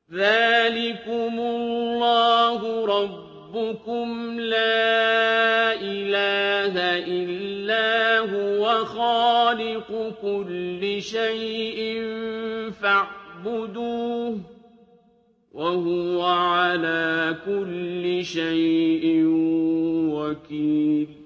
ذَٰلِكُمُ اللَّهُ رَبُّكُمْ لَا إِلَٰهَ إِلَّا هُوَ خَالِقُ كُلِّ شَيْءٍ فَاعْبُدُوهُ ۚ وَهُوَ عَلَىٰ كُلِّ شَيْءٍ وَكِيلٌ